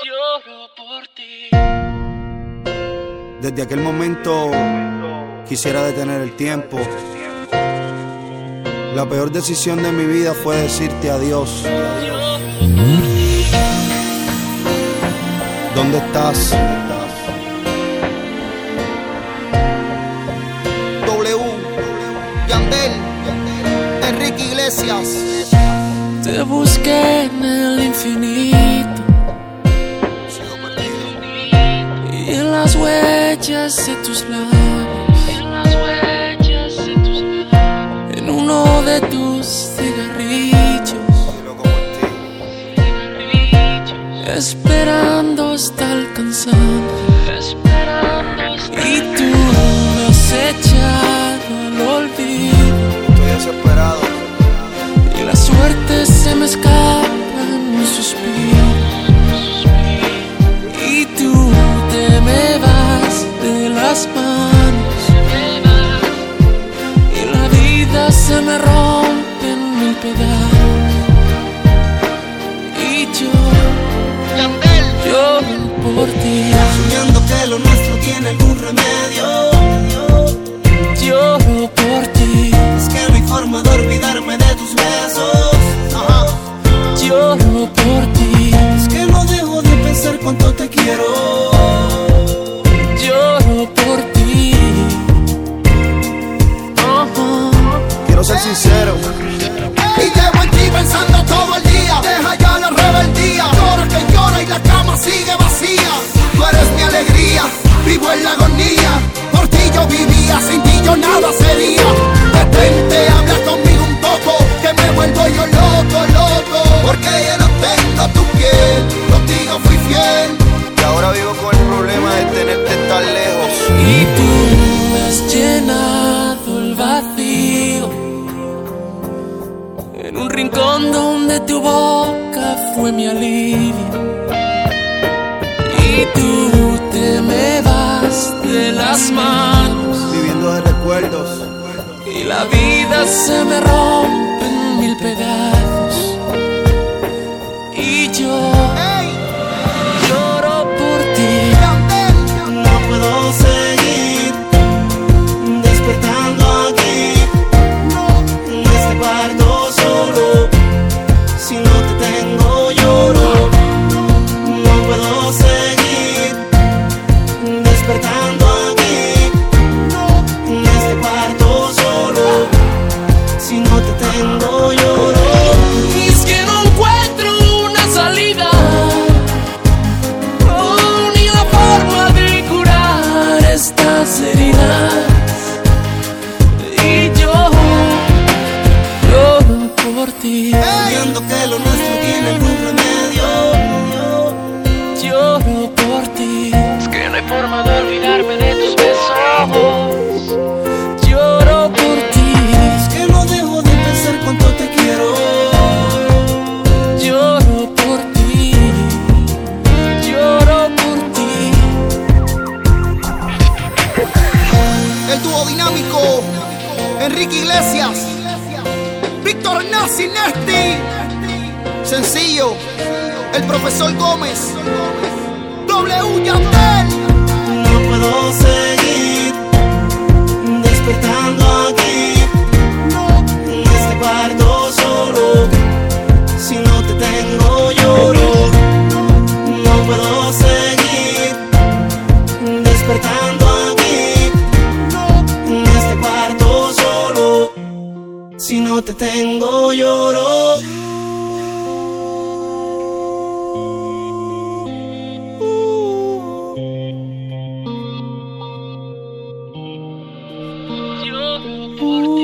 Lloro por ti. Desde aquel momento quisiera detener el tiempo. La peor decisión de mi vida fue decirte adiós. ¿Dónde estás? W, Yandel, Enrique Iglesias. Te busqué en el infinito y en las huellas de tus labios, en uno de tus cigarrillos, esperando hasta el cansancio. Y tú me has echado al olvido. Estoy desesperado. Y la suerte se me escapa en un suspiro. Y tú te me vas de las manos. Y la vida se me rompe en mil pedazos. Y yo lloro por ti. Soñando que lo nuestro tiene algún remedio. Lloro por ti. Es que no hay forma de olvidarme de tus besos. Lloro por ti. Es que no dejo de pensar cuánto te quiero. Lloro por ti. Quiero ser sincero. Y llevo en ti pensando todo el día. Deja ya la rebeldía. Llora que llora y la cama sigue vacía. Tú eres mi alegría, vivo en la agonía. Por ti yo vivía, sin ti yo nada sería. Detente, habla conmigo un poco, que me vuelvo yo loco, loco. Porque ya no tengo tu piel, contigo fui fiel. Y ahora vivo con el problema de tenerte tan lejos. Y tú me has llenado el vacío en un rincón donde tu boca fue mi alivio. Y tú te me vas de las manos, Viviendo de recuerdos. y la vida se me rompe en mil pedazos. Y yo lloro por ti. No puedo seguir despertando aquí, en este cuarto solo. Si no te tengo lloro. No puedo seguir despertando aquí, en este cuarto solo. Si no te tengo lloro. Y es que no encuentro una salida, ni la forma de curar estas heridas. Y yo lloro por ti. Viendo que lo nuestro tiene algún remedio. Lloro por ti. Es que no hay forma de olvidarme de tus besos. Lloro por ti. Es que no dejo de pensar cuánto te quiero. Lloro por ti. Lloro por ti. El dúo dinámico, Enrique Iglesias, Víctor Nazi Nesti. Sencillo, el profesor Gómez, W Yandel. No puedo seguir despertando aquí, en este cuarto solo. Si no te tengo lloro. No puedo seguir despertando aquí, en este cuarto solo. Si no te tengo lloro. Lloro por